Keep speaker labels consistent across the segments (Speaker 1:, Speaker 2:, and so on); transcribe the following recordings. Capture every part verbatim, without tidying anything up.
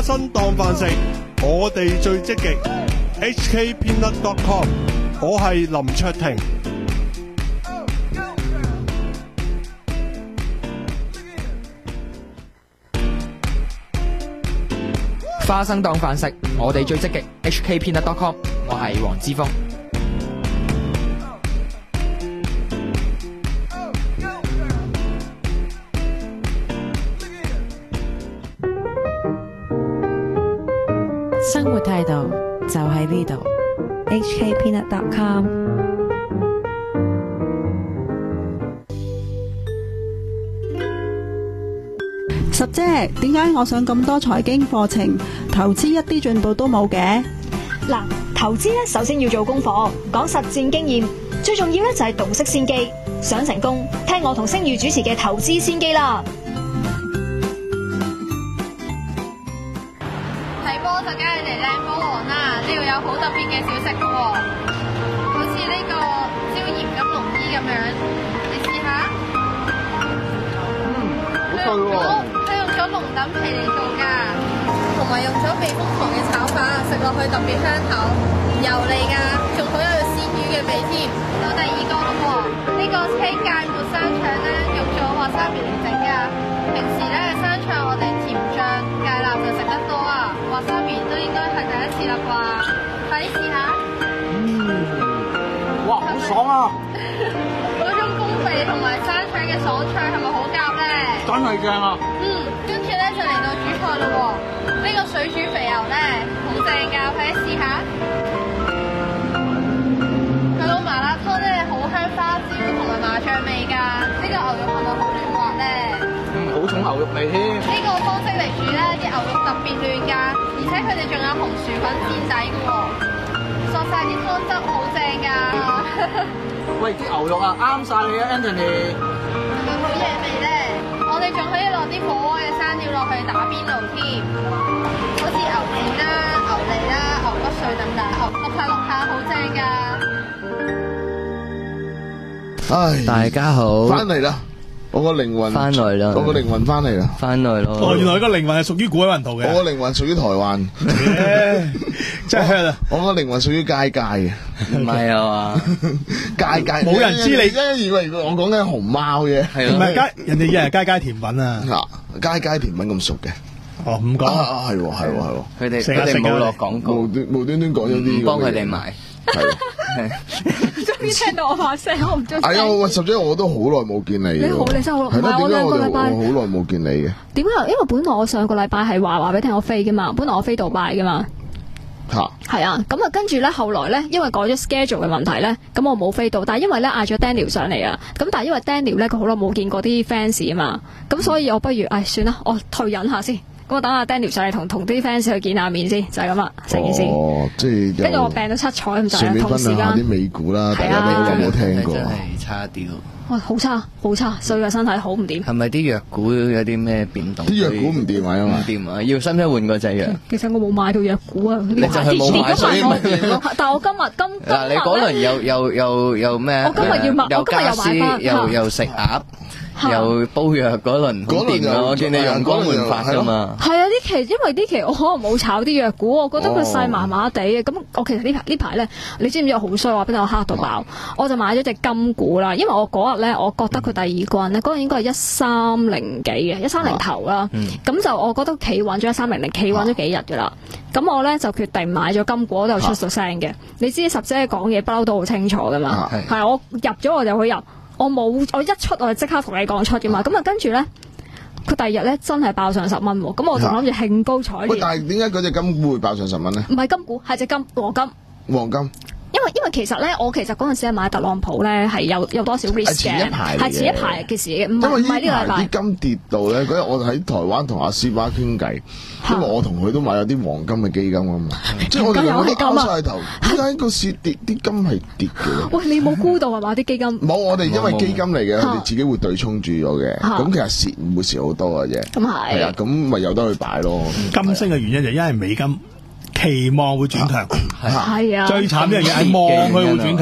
Speaker 1: 花生當飯食，我哋最積極。H K Peanut dot com， 我係林卓廷。
Speaker 2: 花生當飯食，我哋最積極。H K Peanut dot com， 我係黃之鋒。
Speaker 3: 生活態度就喺呢度。H K Peanut dot com。
Speaker 4: 十姐，點解我上咁多財經課程，投資一啲進步都冇嘅？
Speaker 5: 嗱，投資咧首先要做功課，講實戰經驗，最重要咧就係洞悉先機。想成功，聽我同星宇主持嘅投資先機啦。
Speaker 6: 睇波就梗係嚟靚波王啦！呢度有好特別嘅小食嘅喎，好似呢個椒鹽金龍衣咁樣，你試下。
Speaker 7: 嗯，好脆喎！
Speaker 6: 佢用咗龍躉皮嚟做㗎，同埋用咗避風塘嘅炒法，食落去特別香口，油膩㗎，仲好有鮮魚嘅味添。到第二個咯喎，呢個青芥末生腸咧，用咗華沙米嚟整㗎。平時咧生腸我哋甜醬芥辣就食得多啊，華沙米都應該係第一次啦啩，快啲試下。
Speaker 7: 嗯，哇，好爽啊！
Speaker 6: 嗰種公味同埋生腸嘅爽脆係咪好夾咧？
Speaker 7: 真係正啊！
Speaker 6: 嗯，跟住咧就嚟到主菜咯喎，呢個水煮肥牛咧好正㗎，快啲試下。佢個麻辣湯咧好香花椒同埋麻醬味㗎，呢個牛肉係咪好嫩滑咧？
Speaker 7: 嗯，好重牛肉味添。
Speaker 6: 呢個方式嚟煮咧，啲牛肉特別嫩㗎，而且佢哋仲有紅薯粉墊底㗎喎，索晒啲湯汁好正㗎。
Speaker 7: 喂，啲牛肉啊啱晒你啊 Anthony。
Speaker 6: 係咪好嘢味咧？我哋仲可以落啲火鍋嘅生料落去打邊爐添，好似牛腱啦、牛脷啦、牛骨碎等等，淥下淥下好正㗎。
Speaker 8: 唉，
Speaker 9: 大家好，
Speaker 8: 翻嚟啦！我個靈魂
Speaker 9: 翻來啦，
Speaker 8: 我個靈魂翻嚟啦，
Speaker 9: 翻來咯。
Speaker 1: 哦，原來個靈魂係屬於古海雲圖嘅。
Speaker 8: 我個靈魂屬於台灣，
Speaker 1: 真係啊！
Speaker 8: 我個靈魂屬於街街嘅，
Speaker 9: 唔係啊嘛，
Speaker 8: 街街
Speaker 1: 冇人知你，
Speaker 8: 真以為我講緊熊貓嘅，
Speaker 1: 係唔係街？人哋以為街街甜品啊，
Speaker 8: 嗱，街街甜品咁熟嘅。
Speaker 1: 哦，唔講
Speaker 8: 啊，係喎，係喎，係喎，
Speaker 9: 佢哋佢哋冇落廣告，
Speaker 8: 無端無端端講咗啲，
Speaker 9: 幫佢哋買。
Speaker 4: 終於聽到我把聲，我唔中意。
Speaker 8: 哎呀，喂，十姐，我都好耐冇見你。
Speaker 4: 你好，你真係好耐。
Speaker 8: 係咯，點解我哋我好耐冇見你嘅？
Speaker 4: 點解？因為本來我上個禮拜係話話俾你聽我飛嘅嘛，本來我飛杜拜嘅嘛。
Speaker 8: 吓，
Speaker 4: 係啊，咁啊，跟住咧，後來咧，因為改咗 schedule 嘅問題咧，咁我冇飛到，但係因為咧嗌咗 Daniel 上嚟啊，咁但係因為 Daniel 咧佢好耐冇見過啲 fans 啊嘛，咁所以我不如，唉，算啦，我退隱下先。咁我等下 Daniel 上嚟同同啲 fans 去見下面先，就係咁啦，成件事。
Speaker 8: 哦，即係
Speaker 4: 跟住我病到七彩咁就係同時間。
Speaker 8: 順便分享下啲美股啦，大家都好耐冇聽過。
Speaker 9: 真係差啲咯。
Speaker 4: 哇，好差，好差，所以個身體好唔掂。
Speaker 9: 係咪啲藥股有啲咩變動？
Speaker 8: 啲藥股唔掂啊，因為
Speaker 9: 唔掂啊，要使唔使換嗰隻藥？
Speaker 4: 其實我冇買到藥股啊，
Speaker 9: 你就係冇買，所以咪
Speaker 4: 但係我今日今
Speaker 9: 嗱，你嗰輪又又又又咩？
Speaker 4: 我今日要買，我今日又買翻，
Speaker 9: 又又食鴨。又煲藥嗰輪好掂啊！我見你用光換法噶嘛。
Speaker 4: 係啊，呢期因為呢期我可能冇炒啲藥股，我覺得佢勢麻麻地嘅。咁我其實呢排呢排咧，你知唔知我好衰話俾你我黑到爆？我就買咗隻金股啦，因為我嗰日咧，我覺得佢第二關咧，嗰日應該係一三零幾嘅，一三零頭啦。咁就我覺得企穩咗一三零零，企穩咗幾日噶啦。咁我咧就決定買咗金股，我都有出咗聲嘅。你知十姐講嘢不嬲都好清楚噶嘛？係我入咗我就去入。我冇，我一出我就即刻同你講出嘅嘛，咁啊跟住咧，佢第二日咧真係爆上十蚊喎，咁我仲諗住興高采烈。
Speaker 8: 喂，但係點解嗰隻金股會爆上十蚊咧？
Speaker 4: 唔係金股，係隻金黃金。
Speaker 8: 黃金。
Speaker 4: 因為因為其實咧，我其實嗰陣時係買特朗普咧，係有有多少 risk 嘅，
Speaker 8: 前一排
Speaker 4: 係前一排嘅事嘅，唔係唔係呢個禮拜。
Speaker 8: 啲金跌到咧，嗰日我喺台灣同阿斯巴傾偈，因為我同佢都買咗啲黃金嘅基金啊嘛，即係我哋兩個都拗晒頭，點解個市跌啲金係跌嘅？
Speaker 4: 喂，你冇估到係嘛啲基金？
Speaker 8: 冇，我哋因為基金嚟嘅，佢哋自己會對沖住咗嘅，咁其實蝕唔會蝕好多嘅啫。
Speaker 4: 咁係。
Speaker 8: 係啊，咁咪由得佢擺咯。
Speaker 1: 金升嘅原因就因為美金期望會轉強，
Speaker 4: 係啊，
Speaker 1: 最慘呢樣嘢係望佢會轉強，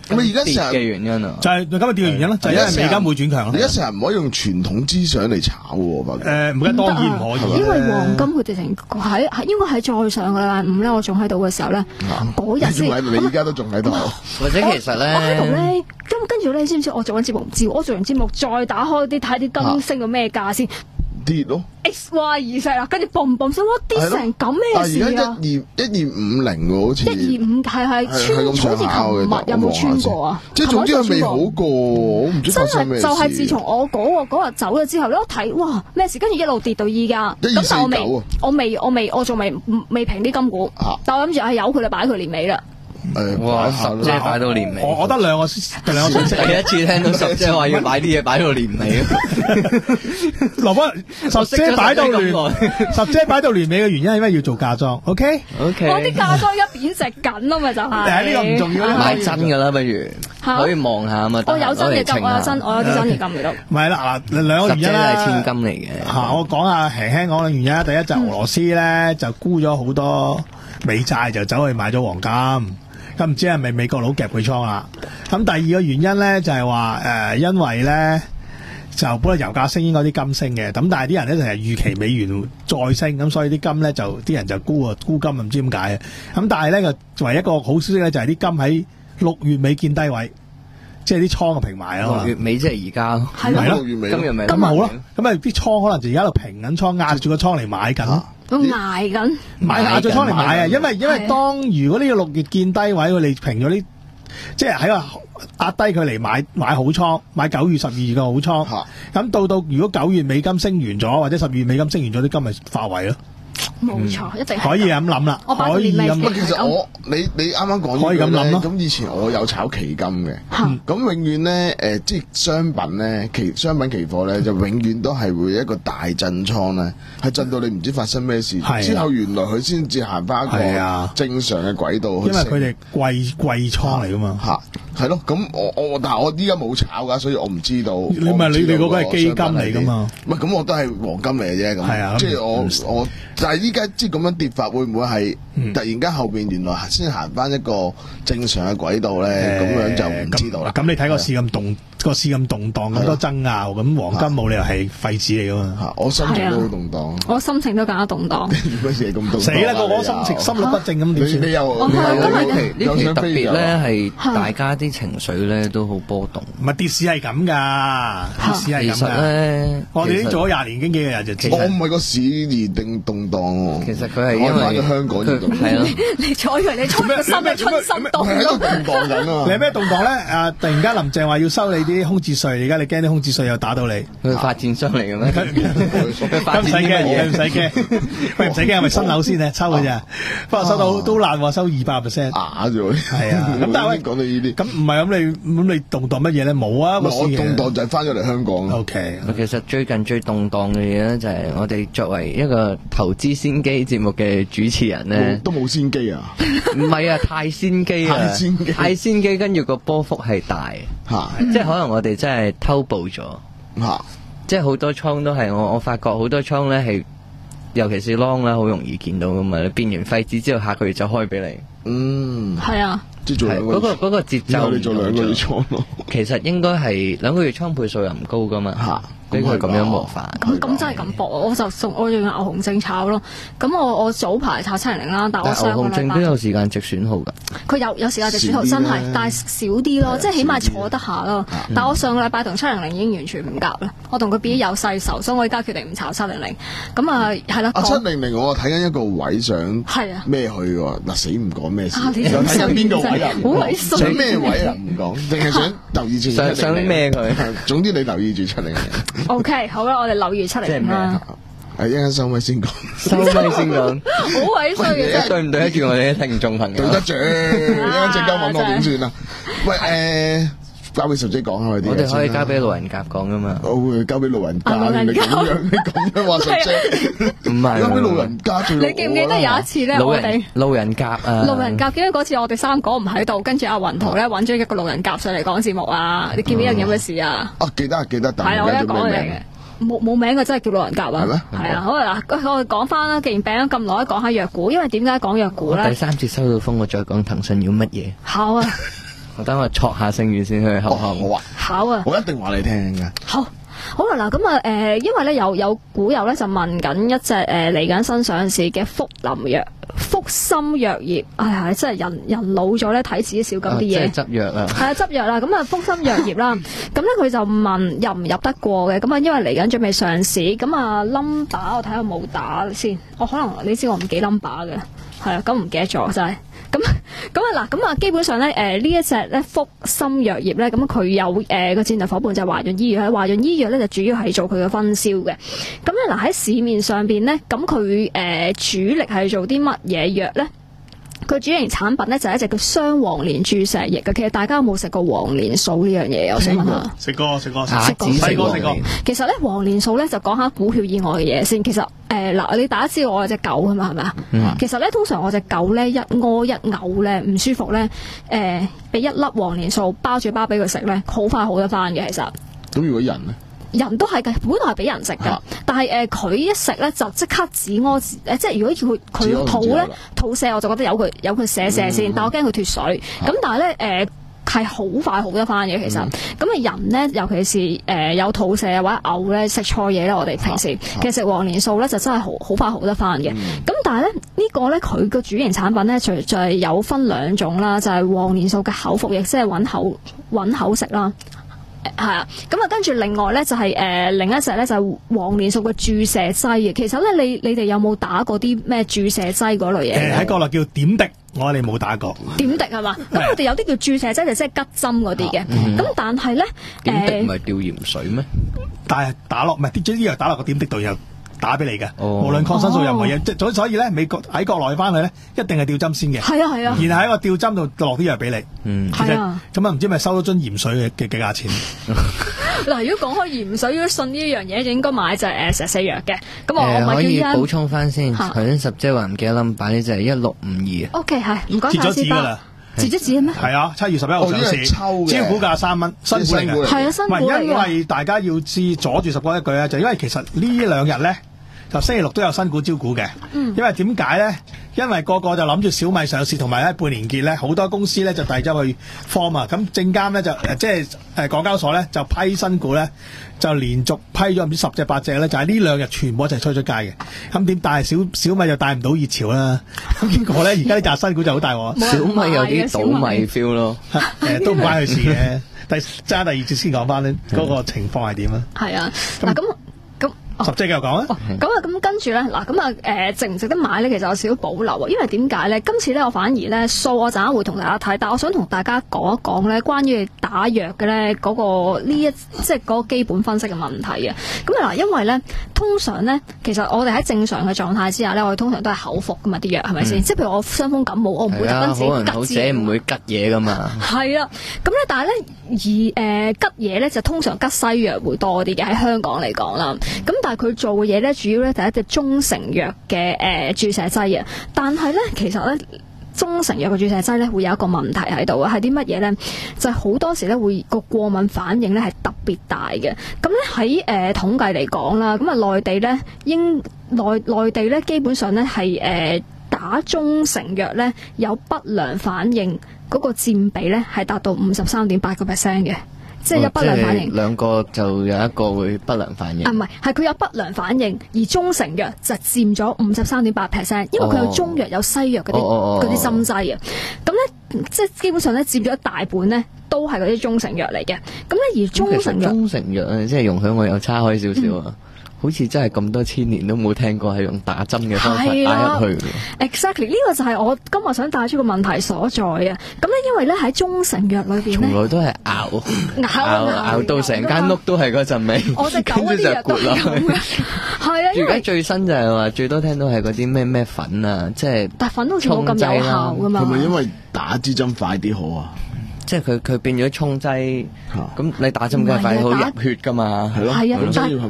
Speaker 8: 咁而家成日
Speaker 9: 嘅原因啊，
Speaker 10: 就係今日跌嘅原因咯，就係因為美金會轉強咯。
Speaker 8: 而家成日唔可以用傳統思想嚟炒喎，發覺。
Speaker 10: 誒，唔緊當然唔可以，
Speaker 4: 因為黃金佢直情喺喺應該喺再上個禮拜五咧，我仲喺度嘅時候咧，嗰日先。
Speaker 8: 你而家都仲喺度，
Speaker 9: 或者其實咧，
Speaker 4: 我喺度咧，咁跟住咧，你知唔知我做緊節目唔知？我做完節目再打開啲睇啲金升到咩價先？
Speaker 8: 跌咯
Speaker 4: ，X Y 二勢啦，跟住嘣嘣聲，我跌成咁咩事啊？
Speaker 8: 而家一二一二五零喎，好似
Speaker 4: 一二五係係穿，好似琴日有冇穿過啊？
Speaker 8: 即係總之佢未好過，我唔知發生咩事。
Speaker 4: 真係就係自從我嗰個嗰日走咗之後咧，我睇哇咩事，跟住一路跌到依家。咁但我未，我未，我未，我仲未未平啲金股，但我諗住係由佢啦，擺佢年尾啦。
Speaker 8: 誒，
Speaker 9: 哇！十姐擺到年尾，
Speaker 10: 我我得兩個兩個信息。
Speaker 9: 第一次聽到十姐話要擺啲嘢擺到年尾，
Speaker 10: 羅賓十姐擺到年，十姐擺到年尾嘅原因係咩？要做嫁妝 ，OK
Speaker 9: OK。
Speaker 4: 我啲嫁妝而家貶值緊啊嘛，就係。
Speaker 10: 誒，呢個唔重要，
Speaker 9: 買真㗎啦，不如可以望下啊嘛。
Speaker 4: 我有真嘅金，我有真，我有啲真嘅金嚟咯。
Speaker 10: 唔係啦，嗱兩個原因啦。
Speaker 9: 十姐係千金嚟嘅。
Speaker 10: 嚇，我講下輕輕講嘅原因。第一就俄羅斯咧就沽咗好多美債，就走去買咗黃金。咁唔知係咪美國佬夾佢倉啦？咁第二個原因咧就係話誒，因為咧就本來油價升，應該啲金升嘅，咁但係啲人咧就係預期美元再升，咁所以啲金咧就啲人就沽啊沽金，唔知點解啊！咁但係咧就唯一一個好消息咧就係啲金喺六月尾見低位，即係啲倉嘅平埋啊嘛。
Speaker 9: 六月尾即係而家咯，
Speaker 10: 係咯，
Speaker 8: 六月尾
Speaker 9: 今日咪
Speaker 10: 咁咪好咯。咁啊啲倉可能就而家喺度平緊倉，壓住個倉嚟買緊。
Speaker 4: 都捱緊，
Speaker 10: 買壓住倉嚟買啊！因為因為當如果呢個六月見低位，佢哋平咗啲，即係喺個壓低佢嚟買買好倉，買九月、十二月嘅好倉。咁到到如果九月美金升完咗，或者十二月美金升完咗，啲金咪化為咯。
Speaker 4: 冇錯，一定
Speaker 10: 可以咁諗啦。可以咁。
Speaker 8: 其實我你你啱啱講
Speaker 10: 可以咁諗咯。
Speaker 8: 咁以前我有炒期金嘅，咁永遠咧誒，即係商品咧期商品期貨咧，就永遠都係會一個大震倉咧，係震到你唔知發生咩事，之後原來佢先至行翻一個正常嘅軌道。
Speaker 10: 因為佢哋貴貴倉嚟噶嘛。
Speaker 8: 嚇，係咯。咁我我但係我依家冇炒㗎，所以我唔知道。
Speaker 10: 你咪你哋嗰個係基金嚟㗎嘛？
Speaker 8: 唔係，咁我都係黃金嚟嘅啫。咁
Speaker 10: 係啊，
Speaker 8: 即係我我。但係依家即係咁樣跌法，會唔會係突然間後邊原來先行翻一個正常嘅軌道咧？咁、嗯、樣就唔知道啦。咁你睇個市咁動，個市咁動盪，咁多爭拗，咁黃金冇理由係廢紙嚟噶嘛？我心情都好動盪，
Speaker 4: 我心情都更加動盪。
Speaker 8: 乜嘢咁動盪？
Speaker 10: 死啦！個個心情心律不正咁點算？
Speaker 8: 你又
Speaker 9: 呢期特別咧係大家啲情緒咧都好波動。
Speaker 10: 唔係跌市係咁噶，跌市係咁噶。我哋已經做咗廿年經紀嘅人就知。
Speaker 8: 我唔係個市而定動盪喎。
Speaker 9: 其實佢係因為
Speaker 8: 香港而動盪。係咯。
Speaker 4: 你坐以為你春心嘅春心動
Speaker 8: 係喺度動盪緊啊！
Speaker 10: 你係咩動盪咧？啊！突然間林鄭話要收你啲空置稅，而家你驚啲空置稅又打到你？
Speaker 9: 佢發展商嚟嘅咩？
Speaker 10: 佢唔使驚，佢唔使驚，佢唔使驚，係咪新樓先啊？抽嘅啫，不過收到都難話收二百 percent。
Speaker 8: 啞咗。係
Speaker 10: 啊。咁但係
Speaker 8: 講到呢啲，
Speaker 10: 咁唔係咁你咁你動盪乜嘢咧？冇啊！
Speaker 8: 我動盪就係翻咗嚟香港。
Speaker 10: O K。
Speaker 9: 其實最近最動盪嘅嘢咧，就係我哋作為一個投資先機節目嘅主持人咧，
Speaker 8: 都冇先機啊！
Speaker 9: 唔係啊，太先機啊！
Speaker 8: 太先機，
Speaker 9: 太先機，跟住個波幅係大嚇，即係可能我哋真係偷步咗嚇，即係好多倉都係我我發覺好多倉咧係，尤其是 long 啦，好容易見到噶嘛，你變完廢紙之後下個月就開俾你。嗯，
Speaker 4: 係啊，
Speaker 8: 即係做兩個月，
Speaker 9: 嗰個嗰個節奏
Speaker 8: 你做兩個月倉咯。其
Speaker 9: 實應該係兩個月倉倍數又唔高噶嘛嚇。俾佢咁樣模化，
Speaker 4: 咁咁真係咁搏，我就送我用牛熊證炒咯。咁我我早排炒七零零啦，但我上個禮拜
Speaker 9: 牛熊證都有時間值損耗㗎。
Speaker 4: 佢有有時間值損耗真係，但係少啲咯，即係起碼坐得下咯。但我上個禮拜同七零零已經完全唔夾啦，我同佢變咗有勢仇，所以我而家決定唔炒七零零。咁啊係啦，
Speaker 8: 啊七零零我睇緊一個位想
Speaker 4: 係啊
Speaker 8: 咩去喎？嗱死唔講咩事，
Speaker 4: 想
Speaker 8: 睇緊邊個位啊？
Speaker 4: 好鬼衰，
Speaker 8: 想咩位啊？唔講，淨係想留意住
Speaker 9: 想想咩佢？
Speaker 8: 總之你留意住七零零。
Speaker 4: O K， 好啦，我哋留意七零零啦。
Speaker 8: 係一陣收咪先講，
Speaker 9: 收咪先講。
Speaker 4: 好鬼衰嘅啫，
Speaker 9: 對唔對得住我哋啲聽眾朋友？
Speaker 8: 對得住，一陣陣間揾我點算啊？喂，誒，交俾十姐講下佢啲。
Speaker 9: 我哋可以交俾路人甲講噶嘛？
Speaker 8: 我會交俾路人甲，你咁樣，你咁樣話十姐，
Speaker 9: 唔係
Speaker 8: 交俾路人甲最。
Speaker 4: 你記唔記得有一次咧？我哋
Speaker 9: 路人甲啊，
Speaker 4: 路人甲記得嗰次我哋三個唔喺度，跟住阿雲圖咧揾咗一個路人甲上嚟講節目啊！你記唔記得有咩事啊？
Speaker 8: 啊，記得記得，但係
Speaker 4: 我一講嚟嘅。冇冇名嘅真係叫老人甲啊！係啊，好啊嗱，我哋講翻啦。既然病咗咁耐，講下藥股，因為點解講藥股咧？
Speaker 9: 第三次收到風，我再講騰訊要乜嘢？
Speaker 4: 好啊，
Speaker 9: 我等我戳下聲語先去考考。
Speaker 8: 好啊，
Speaker 4: 考啊，
Speaker 8: 我一定話你聽嘅。
Speaker 4: 好。好啦，嗱咁啊，誒，因為咧有有股友咧就問緊一隻誒嚟緊新上市嘅福林藥、福森藥業，哎呀，真係人人老咗咧睇自己少咁啲嘢，
Speaker 9: 即係執藥啦，
Speaker 4: 係啊，執藥啦，咁啊，福森藥業啦，咁咧佢就問入唔入得過嘅，咁啊，因為嚟緊準備上市，咁啊 number 我睇下有冇打先，我可能你知我唔記 number 嘅，係啊，咁唔記得咗真係。咁咁啊嗱，咁啊基本上咧，誒呢一隻咧福森藥業咧，咁佢有誒個戰略夥伴就係華潤醫藥，喺華潤醫藥咧就主要係做佢嘅分銷嘅。咁咧嗱喺市面上邊咧，咁佢誒主力係做啲乜嘢藥咧？佢主營產品咧就係一隻叫雙黃連注射液嘅。其實大家有冇食過黃連素呢樣嘢？我想問下。
Speaker 10: 食過食過
Speaker 4: 食過
Speaker 10: 食過食過。
Speaker 4: 其實咧黃連素咧就講下股票以外嘅嘢先。其實誒嗱、呃，你大家知道我有隻狗㗎嘛係咪啊？嗯、其實咧通常我隻狗咧一屙一嘔咧唔舒服咧，誒、呃、俾一粒黃連素包住包俾佢食咧，好快好得翻嘅其實。
Speaker 8: 咁如果人咧？
Speaker 4: 人都係嘅，本來係俾人食嘅，啊、但係誒佢一食咧就即刻止屙誒，即係如果佢佢肚咧肚瀉，我就覺得有佢有佢瀉瀉先，嗯、但我驚佢脫水。咁、啊、但係咧誒係好快好得翻嘅其實。咁啊、嗯、人咧，尤其是誒、呃、有肚瀉或者嘔咧，食錯嘢咧，我哋平時、啊、其實食黃連素咧就真係好好快好得翻嘅。咁、嗯、但係咧呢、呢個咧佢個主營產品咧，除就係有分兩種啦，就係、是、黃連素嘅口服液，即係揾口揾口食啦。係啊，咁啊，跟住另外咧就係、是、誒、呃、另一隻咧就係黃連素嘅注射劑嘅。其實咧，你你哋有冇打過啲咩注射劑嗰類嘢？
Speaker 10: 誒喺國內叫點滴，我哋冇打過。
Speaker 4: 點滴係嘛？咁我哋有啲叫注射劑，就即係吉針嗰啲嘅。咁、嗯、但係咧，
Speaker 9: 點滴唔係吊鹽水咩？
Speaker 10: 但係打落唔係啲啲藥打落個點滴度又打俾你嘅，
Speaker 9: 哦、
Speaker 10: 無論抗生素任何嘢，即係所以咧，美國喺國內翻去咧，一定係吊針先嘅。
Speaker 4: 係啊係啊，
Speaker 10: 然後喺個吊針度落啲藥俾你。
Speaker 9: 嗯，
Speaker 10: 其實咁啊，唔知咪收咗樽鹽水嘅嘅嘅價錢。
Speaker 4: 嗱，如果講開鹽水，如果信呢一樣嘢，就應該買隻誒石四藥嘅。咁我
Speaker 9: 呃、
Speaker 4: 我咪
Speaker 9: 可以
Speaker 4: 叫
Speaker 9: 補充翻先，頭先十姐話唔記得冧把呢就係一六五二。
Speaker 4: O K 係，唔該晒。
Speaker 10: 截咗紙㗎啦。
Speaker 4: 截咗紙咩？
Speaker 10: 係啊，七月十一號上市，招股價三蚊，新股嚟嘅。
Speaker 4: 係啊，新股嚟嘅。
Speaker 10: 唔係因為大家要知阻住十哥一句咧，就因為其實呢兩日咧。就星期六都有新股招股嘅，嗯、因為點解咧？因為個個就諗住小米上市，同埋咧半年結咧，好多公司咧就遞咗去 form 啊。咁證監咧就即係誒港交所咧就批新股咧，就連續批咗唔知十隻八隻咧，就喺呢兩日全部一齊推出街嘅。咁點帶小小米就帶唔到熱潮啦。咁結果咧，而家呢紮新股就好大鑊。
Speaker 9: 小米有啲倒米 feel 咯，
Speaker 10: 誒都唔關佢事嘅。第揸第二節先講翻咧，嗰個情況係點啊？
Speaker 4: 係啊，嗱咁。
Speaker 10: 十隻繼續講啊！
Speaker 4: 咁啊，咁跟住咧，嗱，咁啊，誒，值唔值得買咧？其實有少少保留啊，因為點解咧？今次咧，我反而咧，數我陣間會同大家睇，但係我想同大家講一講咧，關於打藥嘅咧嗰個呢一即係嗰個基本分析嘅問題啊。咁啊嗱，因為咧，通常咧，其實我哋喺正常嘅狀態之下咧，我哋通常都係口服噶嘛啲藥，係咪先？即係譬如我傷風感冒，我唔會特登自己吉
Speaker 9: 好者唔會吉嘢噶嘛。
Speaker 4: 係啊，咁咧，但係咧，而誒吉嘢咧就通常吉西藥會多啲嘅，喺香港嚟講啦。咁但係佢做嘅嘢咧，主要咧就係一隻中成藥嘅誒注射劑啊。但係咧，其實咧中成藥嘅注射劑咧會有一個問題喺度啊，係啲乜嘢咧？就係、是、好多時咧會個過敏反應咧係特別大嘅。咁咧喺誒統計嚟講啦，咁啊內地咧應內內地咧基本上咧係誒打中成藥咧有不良反應嗰個佔比咧係達到五十三點八個 percent 嘅。即係有不良反應，
Speaker 9: 兩個就有一個會不良反應。
Speaker 4: 啊，唔係，係佢有不良反應，而中成藥就佔咗五十三點八 percent，因為佢有中藥有西藥嗰啲嗰啲針劑啊。咁咧，即係基本上咧佔咗一大半咧，都係嗰啲中成藥嚟嘅。咁咧而中成藥，
Speaker 9: 中成藥即係容許我又叉開少少啊。嗯好似真係咁多千年都冇聽過係用打針嘅方法打入去。
Speaker 4: Exactly， 呢個就係我今日想帶出個問題所在啊！咁咧，因為咧喺中成藥裏邊咧，
Speaker 9: 從來都係熬
Speaker 4: 熬
Speaker 9: 熬熬到成間屋都係嗰陣味，
Speaker 4: 我隻狗嗰啲藥都係咁嘅。係啊，
Speaker 9: 而家最新就係話最多聽到係嗰啲咩咩粉啊，即係
Speaker 4: 但粉好似冇咁有效噶嘛？
Speaker 8: 係咪因為打支針快啲好啊？
Speaker 9: 即係佢佢變咗沖劑，咁你打針梗係快好入血噶嘛？
Speaker 8: 係咯，係啊，所以係咪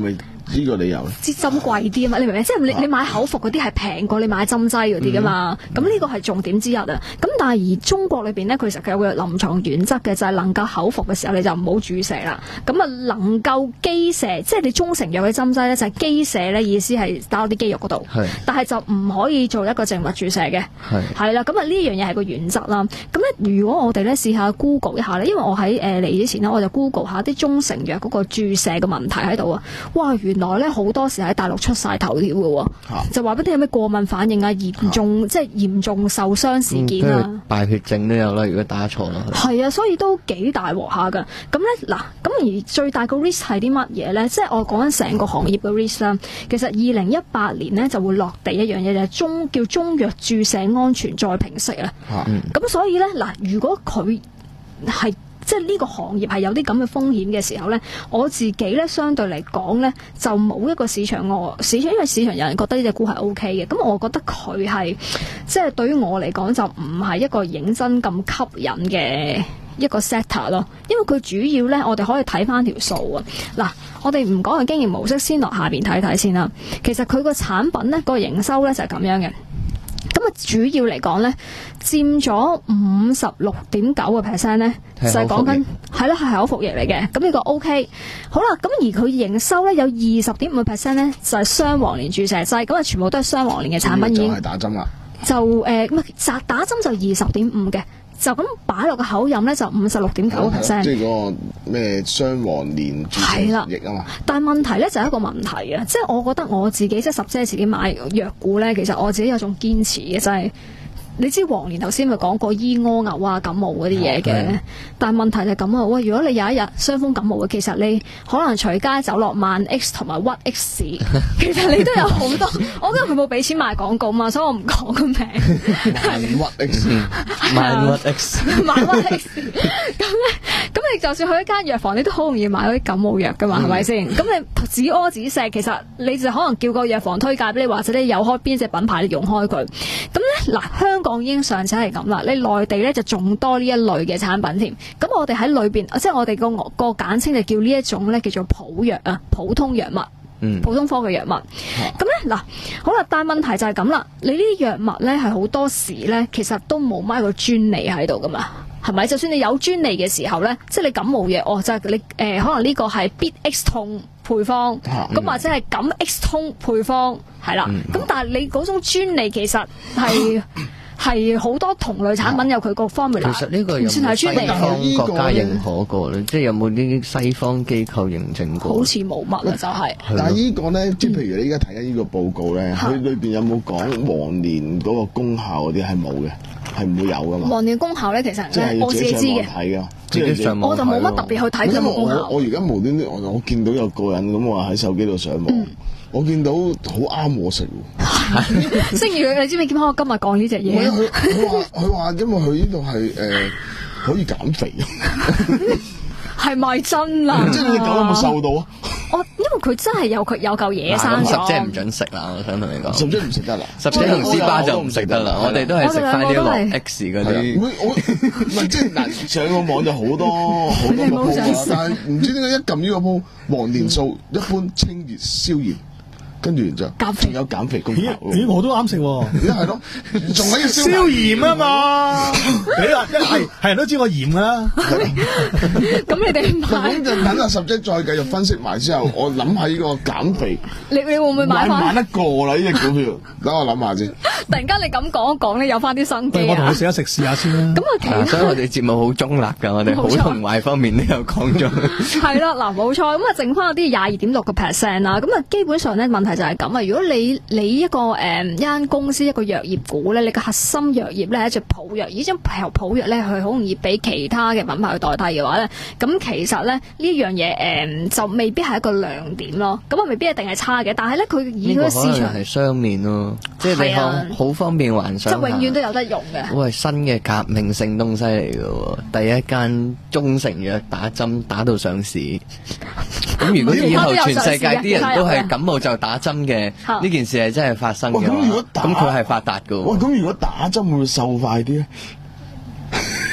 Speaker 8: 呢個理由咧？
Speaker 4: 支針貴啲啊嘛，你明唔明？即係你你買口服嗰啲係平過你買針劑嗰啲噶嘛，咁呢個係重點之一啊。咁但係而中國裏邊咧，佢其實有個臨床原則嘅，就係能夠口服嘅時候你就唔好注射啦。咁啊能夠肌射，即係你中成藥嘅針劑咧，就係肌射咧，意思係打到啲肌肉嗰度，但係就唔可以做一個靜脈注射嘅，係啦。咁啊呢樣嘢係個原則啦。咁咧如果我哋咧試下 Google 一下咧，因為我喺誒嚟之前咧，我就 Google 下啲中成藥嗰個注射嘅問題喺度啊。哇，原來咧好多時喺大陸出晒頭條嘅喎，啊、就話俾你有咩過敏反應啊，嚴重、啊、即係嚴重受傷事件啊，
Speaker 9: 嗯、敗血症都有啦。如果打錯啦，
Speaker 4: 係啊，所以都幾大鑊下㗎。咁咧嗱，咁而最大個 risk 係啲乜嘢咧？即係我講緊成個行業嘅 risk 啦。其實二零一八年咧就會落地一樣嘢，就係中叫中藥注射安全再評析啊。咁所以咧嗱，如果佢係即係呢個行業係有啲咁嘅風險嘅時候咧，我自己咧相對嚟講咧就冇一個市場我市場，因為市場有人覺得呢隻股係 O K 嘅，咁我覺得佢係即係對於我嚟講就唔係一個認真咁吸引嘅一個 sector 咯，因為佢主要咧我哋可以睇翻條數啊。嗱，我哋唔講佢經營模式，先落下邊睇睇先啦。其實佢個產品咧個營收咧就係咁樣嘅。咁啊，主要嚟講咧，佔咗五十六點九個 percent 咧，就係講緊係啦，係口服液嚟嘅。咁呢個 O K。好啦，咁而佢營收咧有二十點五個 percent 咧，就係雙黃連注射劑，咁啊全部都係雙黃連嘅產品已經。
Speaker 8: 就係打針啦。就
Speaker 4: 誒，唔係打打針就二十點五嘅。就咁擺落個口飲咧，就五十六點九個 percent。
Speaker 8: 即係嗰個咩雙黃連注射液啊嘛。
Speaker 4: 但係問題咧就係一個問題啊，即係我覺得我自己即係十姐自己買藥股咧，其實我自己有種堅持嘅，就係、是。你知黃連頭先咪講過醫屙牛啊感冒嗰啲嘢嘅，但係問題就係咁啊！喂，如果你有一日傷風感冒嘅，其實你可能隨街走落萬 X 同埋屈 X， 其實你都有好多。我覺得佢冇俾錢賣廣告嘛，所以我唔講個名。
Speaker 8: 萬屈 X，
Speaker 9: 萬屈 X，
Speaker 4: 萬屈 X。咁咧，咁你就算去一間藥房，你都好容易買到啲感冒藥噶嘛，係咪先？咁你止屙止瀉，其實你就可能叫個藥房推介俾你，或者你有開邊隻品牌，你用開佢。咁咧嗱，香香港已經尚且係咁啦，你內地咧就仲多呢一類嘅產品添。咁我哋喺裏邊，即係我哋個個簡稱就叫呢一種咧叫做普藥啊，普通藥物，嗯、普通科嘅藥物。咁咧嗱，好啦，但係問題就係咁啦，你呢啲藥物咧係好多時咧，其實都冇乜一個專利喺度噶嘛。係咪？就算你有專利嘅時候咧，即係你感冒藥，哦，就係、是、你誒、呃，可能呢個係必 X 痛配方，咁、啊嗯、或者係感 X 痛配方，係啦。咁、嗯、但係你嗰種專利其實係係好多同類產品有佢個 formula。
Speaker 9: 其實呢個有冇西方國家認可過咧？即係有冇啲西方機構認證過？
Speaker 4: 好似冇乜啊，就係、是。
Speaker 8: 但係呢個咧，即係譬如你而家睇緊呢個報告咧，佢裏邊有冇講黃連嗰個功效嗰啲係冇嘅？係唔會有噶嘛？黃
Speaker 4: 連功效咧，其實我自己知嘅，
Speaker 8: 自己上網
Speaker 4: 我就冇乜特別去睇佢個功效。
Speaker 8: 我而家無端端，我我見到有個人咁話喺手機度上網，嗯、我見到好啱我食喎。
Speaker 4: 星宇，你知唔知點解我今日講呢隻嘢？
Speaker 8: 佢話佢話，因為佢呢度係誒可以減肥。
Speaker 4: 係咪真啊？
Speaker 8: 即係你狗有冇瘦到啊？
Speaker 4: 我因為佢真係有佢有嚿嘢生咗。
Speaker 9: 十姐唔准食啦，我想同你講。
Speaker 8: 十姐唔食得啦，
Speaker 9: 十姐同斯巴就唔食得啦。我哋都係食翻啲落 X 嗰啲。
Speaker 8: 我我唔係即係嗱，上個網就好多好多個鋪，但係唔知點解一撳呢個鋪，黃連素一般清熱消炎。跟住就仲有減肥功效。
Speaker 10: 咦，我都啱食喎。
Speaker 8: 而家係咯，仲喺度
Speaker 10: 消炎啊嘛。你話一係係人都知我鹽噶啦。
Speaker 4: 咁你哋買
Speaker 8: 咁就等阿十姐再繼續分析埋之後，我諗下呢個減肥。
Speaker 4: 你你會唔會買翻？
Speaker 8: 買得過啦呢隻股票，等我諗下先。
Speaker 4: 突然間你咁講一講咧，有翻啲生機啊！
Speaker 10: 我同你食一食試下先啦。
Speaker 4: 咁啊，其實
Speaker 9: 所以我哋節目好中立㗎，我哋好同壞方面都有講咗。
Speaker 4: 係啦，嗱冇錯，咁啊剩翻嗰啲廿二點六個 percent 啦，咁啊基本上咧問題就係咁啊！如果你你一個誒一間公司一個藥業股咧，你個核心藥業咧係一隻普藥，而張普普藥咧佢好容易俾其他嘅品牌去代替嘅話咧，咁其實咧呢樣嘢誒就未必係一個亮點咯。咁啊未必一定係差嘅，但係咧佢以佢市場
Speaker 9: 係雙面咯，即係你好好方便幻想，
Speaker 4: 即係永遠都有得用嘅。
Speaker 9: 喂，新嘅革命性東西嚟嘅喎，第一間中成藥打針打到上市。咁如果以後全世界啲人都係感冒就打針嘅，呢件事係真係發生嘅。
Speaker 8: 咁如果打，
Speaker 9: 咁佢係發達嘅。
Speaker 8: 哇！咁如果打針會唔會瘦快啲咧？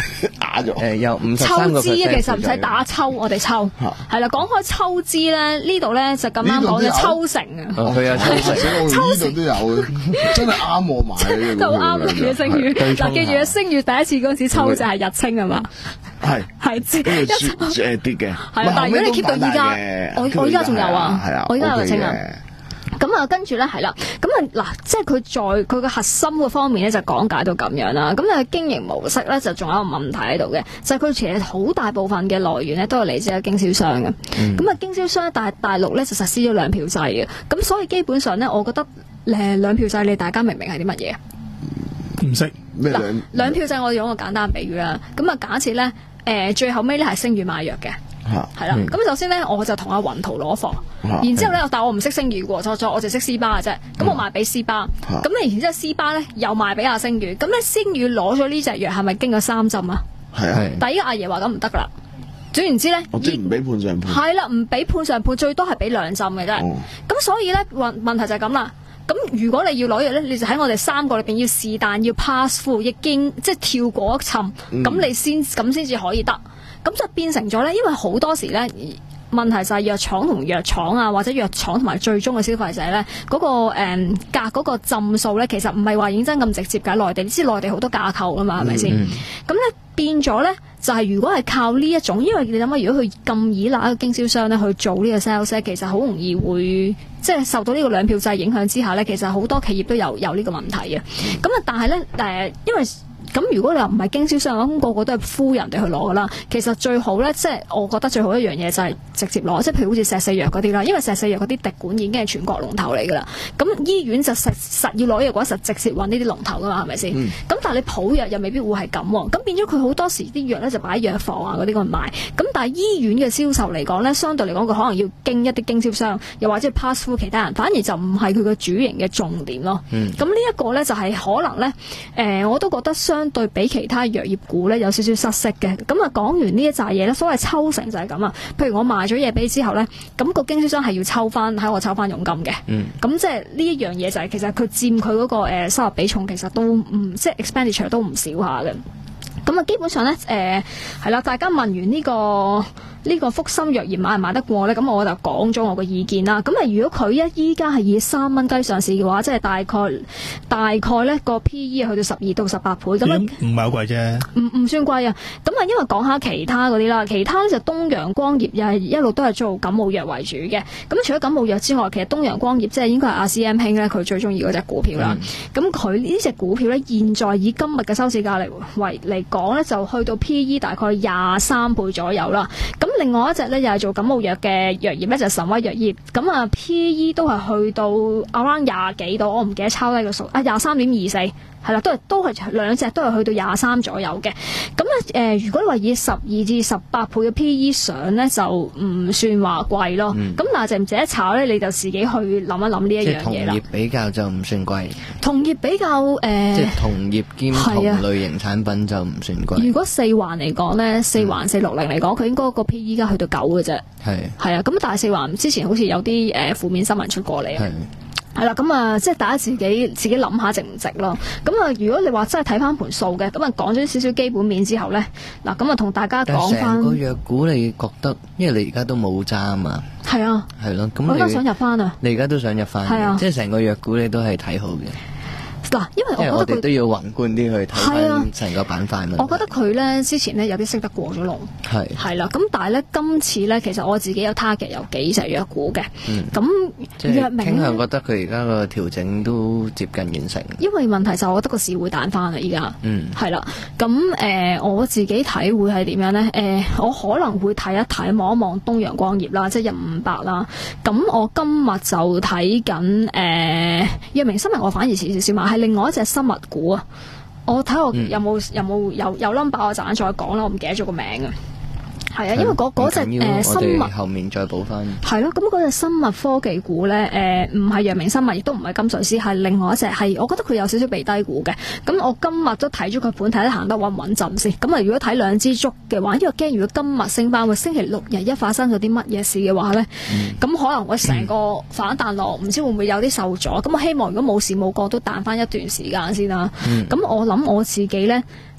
Speaker 8: 打咗。
Speaker 9: 誒，有五十三個 percent
Speaker 4: 抽脂啊，其實唔使打抽，我哋抽係啦。講開抽脂咧，呢度咧就咁啱講嘅抽成啊。
Speaker 9: 佢有抽成，
Speaker 8: 抽成都有，真係啱我買嘅。
Speaker 4: 就啱嘅星宇。嗱，記住啊，星宇第一次嗰陣時抽就係日清係嘛？
Speaker 8: 係
Speaker 4: 係
Speaker 8: 跟住誒跌嘅。
Speaker 4: 係啊，但係如果你 keep 到依家，我我依家仲有啊，
Speaker 8: 係啊，
Speaker 4: 我依家有日清啊。咁啊，跟住咧係啦，咁啊嗱，即係佢在佢嘅核心嘅方面咧，就講解到咁樣啦。咁啊，經營模式咧就仲有一個問題喺度嘅，就係佢其實好大部分嘅來源咧都係嚟自嘅經銷商嘅。咁、嗯、啊，經銷商但係大陸咧就實施咗兩票制嘅，咁所以基本上咧，我覺得誒兩票制你大家明唔明係啲乜嘢？
Speaker 10: 唔識
Speaker 8: 咩兩
Speaker 4: 兩票制？我用一個簡單嘅比喻啦。咁啊，假設咧誒、呃、最後尾咧係星宇買藥嘅。係啦，咁、嗯、首先咧，我就同阿雲圖攞貨，啊、然之後咧，但係我唔識星宇嘅，錯錯，我就識 C 巴嘅啫。咁、嗯、我賣俾 C 巴，咁咧、啊，然之後 C 巴咧又賣俾阿星宇，咁咧星宇攞咗呢隻藥係咪經過三針啊？係啊，第一阿爺話咁唔得噶啦，總言之咧，
Speaker 8: 我即係唔俾判上判，
Speaker 4: 係啦，唔俾判上判，最多係俾兩針嘅啫。咁、哦、所以咧，問問題就係咁啦。咁如果你要攞藥咧，你就喺我哋三個裏邊要是但要 pass through，已經即係跳過一層，咁、嗯、你先咁先至可以得。咁就變成咗咧，因為好多時咧問題就係藥廠同藥廠啊，或者藥廠同埋最終嘅消費者咧，嗰、嗰個誒、嗯、價嗰個針數咧，其實唔係話認真咁直接㗎。內地你知內地好多架構㗎嘛，係咪先？咁咧變咗咧，就係、是、如果係靠呢一種，因為你諗下，如果佢咁依賴一個經銷商咧去做呢個 sales， 其實好容易會即係受到呢個兩票制影響之下咧，其實好多企業都有有呢個問題嘅。咁啊，但係咧誒，因為咁如果你話唔係經銷商，咁個個都係呼人哋去攞噶啦。其實最好咧，即係我覺得最好一樣嘢就係直接攞，即係譬如好似石四藥嗰啲啦，因為石四藥嗰啲滴管已經係全國龍頭嚟噶啦。咁醫院就實實要攞藥嘅話，實直接揾呢啲龍頭噶嘛，係咪先？咁、嗯、但係你普藥又未必會係咁喎。咁變咗佢好多時啲藥咧就擺喺藥房啊嗰啲咁賣。咁但係醫院嘅銷售嚟講咧，相對嚟講佢可能要經一啲經銷商，又或者 pass through 其他人，反而就唔係佢嘅主營嘅重點咯。咁、嗯、呢一個咧就係可能咧，誒、呃、我都覺得相對比其他藥業股咧有少少失色嘅。咁啊講完呢一紮嘢咧，所謂抽成就係咁啊。譬如我賣咗嘢俾之後咧，咁、個經銷商係要抽翻喺我抽翻佣金嘅。咁、嗯、即係呢一樣嘢就係、是、其實佢佔佢嗰個誒收入比重其實都唔即係 expenditure 都唔少下嘅。咁啊基本上咧誒係啦，大家問完呢、呢個。呢、這個福森藥業買唔買得過咧？咁我就講咗我個意見啦。咁啊，如果佢一依家係以三蚊雞上市嘅話，即係大概大概咧個 P E 去到十二到十八倍咁樣，
Speaker 10: 唔係好貴啫。
Speaker 4: 唔唔算貴啊。咁啊，因為講下其他嗰啲啦，其他咧就東洋光業又係一路都係做感冒藥為主嘅。咁除咗感冒藥之外，其實東洋光業即係應該係阿 C M 兄咧，佢最中意嗰隻股票啦。咁佢呢隻股票咧，現在以今日嘅收市價嚟為嚟講咧，就去到 P E 大概廿三倍左右啦。咁另外一隻咧又係做感冒藥嘅藥業咧，就係神威藥業。咁啊 P E 都係去到 around 廿幾度，我唔記得抄低個數啊，廿三點二四係啦，都係都係兩隻都係去到廿三左右嘅。咁咧誒，如果你話以十二至十八倍嘅 P E 上咧，就唔算話貴咯。咁、嗯、但係值唔值得炒咧，你就自己去諗一諗呢一樣嘢啦。
Speaker 9: 即係同業比較就唔算貴。
Speaker 4: 同業比較誒，呃、
Speaker 9: 即係同業兼同類型產品就唔算貴。
Speaker 4: 如果四環嚟講咧，四環四六零嚟講，佢應該個 P E 而家去到九嘅啫。係係啊，咁但係四環之前好似有啲誒負面新聞出過嚟啊。係啦，咁啊，即係大家自己自己諗下值唔值咯。咁啊，如果你話真係睇翻盤數嘅，咁啊講咗少少基本面之後咧，嗱，咁啊同大家講翻。
Speaker 9: 成個藥股你覺得，因為你而家都冇揸啊嘛。
Speaker 4: 係啊。係咯，咁我都想入翻啊。
Speaker 9: 你而家都想入翻。係啊。即係成個藥股你都係睇好嘅。嗱，因為我覺得佢，我哋都要宏觀啲去睇翻成個板塊。
Speaker 4: 我覺得佢咧之前咧有啲識得過咗龍，係係啦。咁但係咧今次咧，其實我自己有 target 有幾隻藥股嘅。咁藥明
Speaker 9: 傾向覺得佢而家個調整都接近完成。
Speaker 4: 因為問題就我覺得個市會彈翻啦，依家。嗯，係啦。咁誒、呃，我自己睇會係點樣咧？誒、呃，我可能會睇一睇望一望東洋光業啦，即係一五八啦。咁我今日就睇緊誒藥明生物，我反而遲少少買。係另外一隻生物股啊，我睇我有冇、嗯、有冇有有 number 我陣再講啦，我唔記得咗個名啊。係啊，因為嗰嗰隻誒生物
Speaker 9: 後面再補翻。
Speaker 4: 係咯，咁嗰隻生物科技股咧，誒唔係藥明生物，亦都唔係金瑞斯，係另外一隻，係我覺得佢有少少被低估嘅。咁我今日都睇咗佢盤，睇得行得穩唔穩陣先。咁啊，如果睇兩支足嘅話，因為驚如果今日升翻，會星期六日一發生咗啲乜嘢事嘅話咧，咁、嗯、可能會成個反彈落，唔、嗯、知會唔會有啲受阻。咁我希望如果冇事冇過都彈翻一段時間先啦。咁、嗯、我諗我自己咧。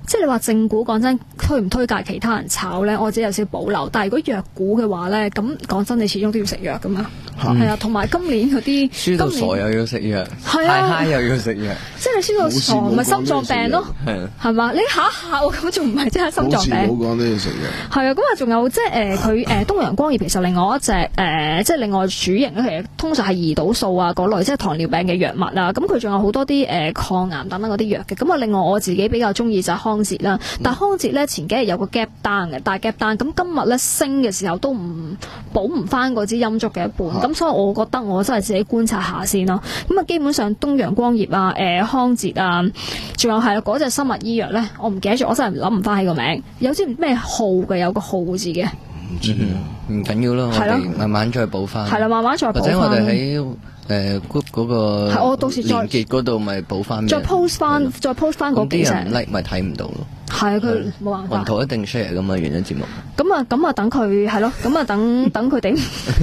Speaker 4: 即係你話正股講真，推唔推介其他人炒咧？我自己有少少保留。但係如果弱股嘅話咧，咁講真，你始終都要食藥噶嘛。係啊，同埋今年嗰啲
Speaker 9: 輸到傻又要食藥，
Speaker 4: 係啊，
Speaker 9: 嗨又要食藥，
Speaker 4: 即係你輸到傻咪心臟病咯，係嘛？你下一下我咁仲唔係真係心臟病？
Speaker 8: 冇講都要食藥。
Speaker 4: 係啊，咁啊仲有即係誒佢誒東陽光葉其實另外一隻誒、呃、即係另外主型咧，其實通常係胰島素啊嗰類，即係糖尿病嘅藥物啊。咁佢仲有好多啲誒、呃、抗癌等等嗰啲藥嘅。咁啊，另外我自己比較中意就係康捷啦。但係康捷咧前幾日有個 gap down 嘅，大 gap down。咁今日咧升嘅時候都唔補唔翻嗰支陰燭嘅一半。咁、啊、所以我覺得我真係自己觀察下先咯。咁啊，基本上東陽光葉啊、誒、呃、康捷啊，仲有係嗰隻生物醫藥咧，我唔記得咗，我真係諗唔翻起個名。有知唔知咩號嘅？有個號字嘅。
Speaker 8: 唔知啊，
Speaker 9: 唔緊要咯，我哋慢慢再補翻。
Speaker 4: 係啦，慢慢再補翻。
Speaker 9: 或者我哋喺誒 group 嗰個
Speaker 4: 係我到時再
Speaker 9: 連結嗰度咪補翻。
Speaker 4: 再 post 翻，再 post 翻嗰幾隻。
Speaker 9: 啲人 like 咪睇唔到咯。
Speaker 4: 係啊，佢冇辦法。
Speaker 9: 雲圖一定 share 噶嘛，原因節目。
Speaker 4: 咁啊，咁啊，等佢係咯，咁啊，等等佢哋。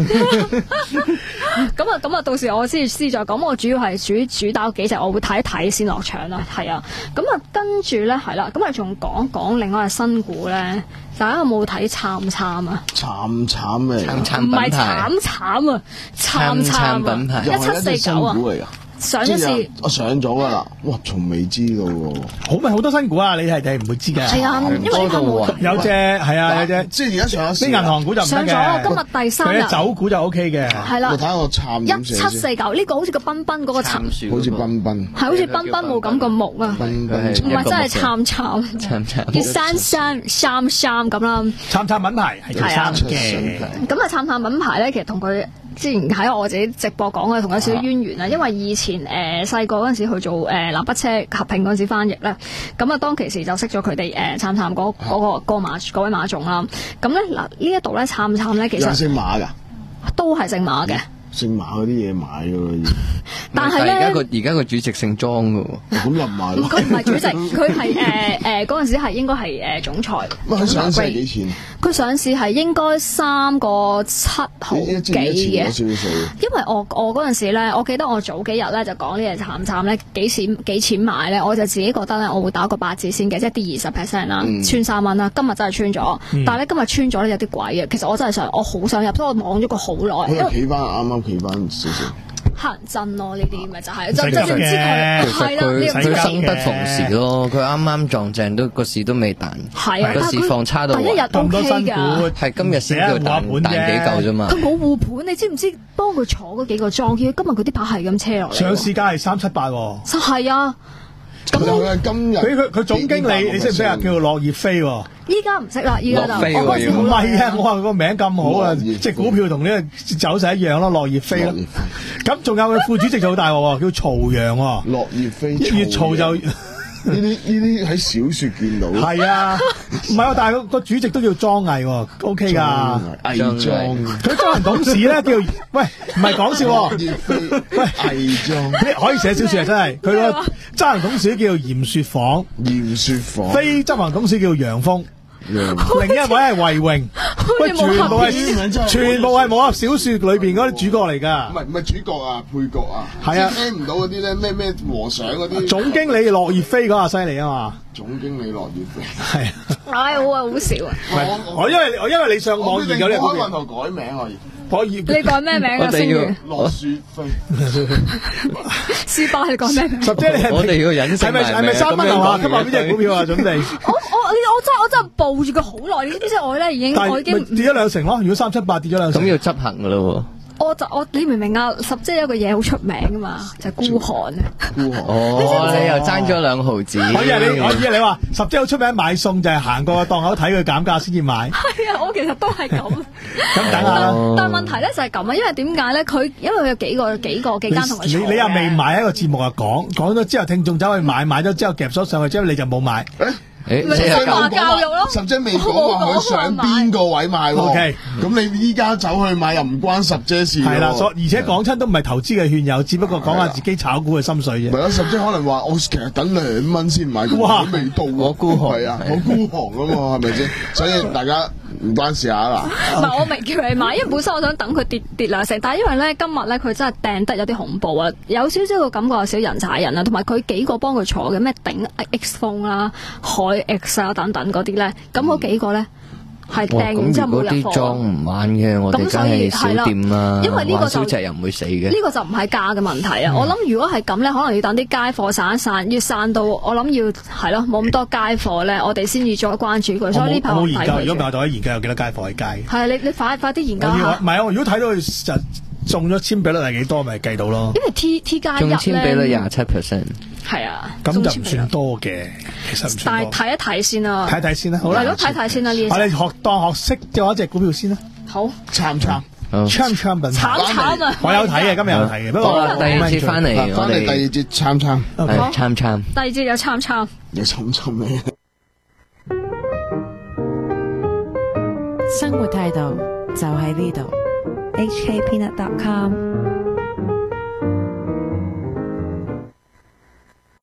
Speaker 4: 咁啊，咁啊，到時我先先再講。我主要係主主打幾隻，我會睇一睇先落場啦。係啊，咁啊，跟住咧係啦，咁啊，仲講講另外嘅新股咧。大家有冇睇慘慘啊？
Speaker 8: 慘慘咩？
Speaker 9: 慘慘
Speaker 4: 唔係慘慘啊，慘慘啊！一七四九啊！上一次
Speaker 8: 我上咗噶啦，哇！從未知道喎，
Speaker 10: 好咪好多新股啊！你係係唔會知嘅。
Speaker 4: 係啊，因為呢個冇
Speaker 10: 有隻係啊，有隻
Speaker 8: 即係而家上咗
Speaker 10: 啲銀行股就唔得嘅。
Speaker 4: 上咗今日第三日，
Speaker 10: 佢酒股就 O K 嘅。
Speaker 4: 係啦，
Speaker 8: 我睇下我慘
Speaker 4: 一七四九呢個好似個彬彬嗰個慘樹，
Speaker 8: 好似彬彬，
Speaker 4: 係好似彬彬冇咁個木啊，
Speaker 8: 彬彬
Speaker 4: 唔係真係慘慘，
Speaker 9: 慘慘
Speaker 4: 叫三三三三咁啦。
Speaker 10: 慘慘品牌係叫三嘅。
Speaker 4: 咁啊，慘慘品牌咧，其實同佢之前喺我自己直播講嘅同有少少淵源啊，因為以前誒細個嗰陣時去做誒、呃、南北車合併嗰陣時翻譯咧，咁啊當其時就識咗佢哋誒慘慘嗰嗰個嗰、嗰個馬嗰位馬總啦。咁咧嗱呢一度咧慘慘咧其實
Speaker 8: 姓馬㗎，
Speaker 4: 都係姓馬嘅。
Speaker 8: 姓馬嗰啲嘢買㗎咯，
Speaker 4: 但係咧，
Speaker 9: 而家個而家個主席姓莊㗎喎，
Speaker 8: 咁入埋咯。
Speaker 4: 佢唔係主席，佢係誒誒嗰陣時係應該係誒總裁。
Speaker 8: 乜佢上市係幾錢？
Speaker 4: 佢上市係應該三個七毫幾嘅。因為我我嗰陣時咧，我記得我早幾日咧就講呢隻慘慘咧幾錢幾錢買咧，我就自己覺得咧我會打個八折先嘅，即係跌二十 percent 啦，穿三蚊啦。今日真係穿咗，
Speaker 8: 嗯、
Speaker 4: 但係咧今日穿咗咧有啲鬼嘅。其實我真係想，我好想入，所以我望咗佢好耐。
Speaker 8: 佢企翻啱啱企翻少少。
Speaker 4: 黑人憎咯，呢啲咪就係就就唔知佢係啦，
Speaker 9: 佢生不逢時咯，佢啱啱撞正都個市都未彈，
Speaker 4: 係啊，
Speaker 9: 個市況差到
Speaker 4: 第一日咁多新股，
Speaker 9: 係今日先叫彈彈幾嚿啫嘛。
Speaker 4: 佢冇護盤，你知唔知幫佢坐嗰幾個莊？今日佢啲牌係咁車落嚟。
Speaker 10: 上市價係三七八喎。
Speaker 4: 實係啊。
Speaker 8: 咁佢今日
Speaker 10: 佢佢佢總經理，你識唔識啊？叫做駱葉飛喎。
Speaker 4: 依家唔識啦，依家就我
Speaker 10: 嗰時唔係啊！我話個名咁好啊，即係股票同呢個走勢一樣咯，駱葉飛咯。咁仲有佢副主席就好大鑊喎，叫曹陽喎。
Speaker 8: 駱葉飛
Speaker 10: 越嘈就
Speaker 8: 呢啲呢啲喺小説見到。係
Speaker 10: 啊，唔係啊，但係個主席都叫莊毅喎 ，O K 㗎。
Speaker 8: 毅莊，
Speaker 10: 佢莊人董事咧叫，喂，唔係講笑喎。
Speaker 8: 喂，毅莊，
Speaker 10: 可以寫小説啊！真係，佢個執行董事叫嚴雪舫，
Speaker 8: 嚴雪舫，
Speaker 10: 非執行董事叫楊峰。另一位係魏榮，喂，全部係全部係武俠小說裏邊嗰啲主角嚟噶，
Speaker 8: 唔係唔係主角啊，配角啊，
Speaker 10: 係啊，
Speaker 8: 聽唔到嗰啲咧咩咩和尚嗰啲，
Speaker 10: 總經理駱葉飛嗰下犀利啊嘛，
Speaker 8: 總經理駱葉飛，
Speaker 10: 係，
Speaker 4: 唉，好啊，好笑啊，
Speaker 10: 我因為我因為你上網研究呢個，
Speaker 8: 開運頭改名可以。
Speaker 10: 可以，
Speaker 4: 你改咩名啊？星月
Speaker 8: 羅雪飛，
Speaker 4: 書包你改咩名？
Speaker 10: 十姐你係
Speaker 9: 我哋要隱姓埋名，
Speaker 10: 係咪三蚊樓下？今日邊隻股票啊？準備？
Speaker 4: 我我我真係我真係抱住佢好耐，你知唔知我咧已經我已經
Speaker 10: 跌咗兩成咯。如果三七八跌咗兩成，
Speaker 9: 咁要執行噶咯。
Speaker 4: 我就我你明唔明啊？十姐有個嘢好出名噶嘛，就係孤寒啊！
Speaker 8: 孤寒
Speaker 9: 哦，你又爭咗兩毫子。
Speaker 10: 我以為你我以為你話十姐好出名買餸就係行過個檔口睇佢減價先至買。
Speaker 4: 係啊，我其實都係咁。
Speaker 10: 咁等下啦。
Speaker 4: 但係問題咧就係咁啊，因為點解咧？佢因為佢有幾個幾個幾間同佢
Speaker 10: 你你又未買一個節目啊？講講咗之後，聽眾走去買，買咗之後夾咗上去之後，你就冇買。
Speaker 4: 咪新華教育咯，
Speaker 8: 十姐未講話佢上邊個位買喎。
Speaker 10: OK，
Speaker 8: 咁你依家走去買又唔關十姐事。
Speaker 10: 係啦，所而且講親都唔係投資嘅勸誘，只不過講下自己炒股嘅心水啫。
Speaker 8: 唔係啦，十姐可能話我其實等兩蚊先買，
Speaker 10: 哇，
Speaker 8: 未到
Speaker 9: 我孤寒
Speaker 8: 係啊，我孤寒啊嘛，係咪先？所以大家唔關事啊嗱。
Speaker 4: 唔係我未叫你買，因為本身我想等佢跌跌兩成，但係因為咧今日咧佢真係掟得有啲恐怖啊，有少少個感覺有少人踩人啊，同埋佢幾個幫佢坐嘅咩頂 X 風啦、海 X 啊等等嗰啲咧，咁嗰幾個咧。係訂完之後冇入貨。
Speaker 9: 咁如果啲裝唔啱嘅，我哋梗係少掂啦。
Speaker 4: 因為呢個就
Speaker 9: 小隻又唔會死嘅。
Speaker 4: 呢個就唔係價嘅問題啊！嗯、我諗如果係咁咧，可能要等啲街貨散一散，要散到我諗要係咯，冇咁多街貨咧，我哋先至再關注佢。所以呢排我
Speaker 10: 冇研究，如果唔係我哋可以研究有幾多街貨喺街。
Speaker 4: 係啊，你你快快啲研究下。
Speaker 10: 唔係啊，如果睇到佢就中咗簽比率係幾多，咪計到咯。
Speaker 4: 因為 T T 加一咧，
Speaker 9: 中簽比率廿七 percent。
Speaker 4: 係啊，
Speaker 10: 咁就唔算多嘅，其實唔算多。
Speaker 4: 但係睇一睇先啦，
Speaker 10: 睇一睇先啦，好啦，
Speaker 4: 係咯，睇睇先啦呢。
Speaker 10: 我哋學當學識嘅話，隻股票先啦。
Speaker 4: 好，
Speaker 8: 參唔參？
Speaker 10: 參唔參？
Speaker 4: 參參啊！
Speaker 10: 我有睇嘅，今日有睇嘅。不過
Speaker 9: 第二節翻嚟，
Speaker 8: 翻嚟第二節參參，
Speaker 9: 係參參。
Speaker 4: 第二節有參參，
Speaker 8: 有參參咩？
Speaker 3: 生活態度就喺呢度。H K Peanut dot com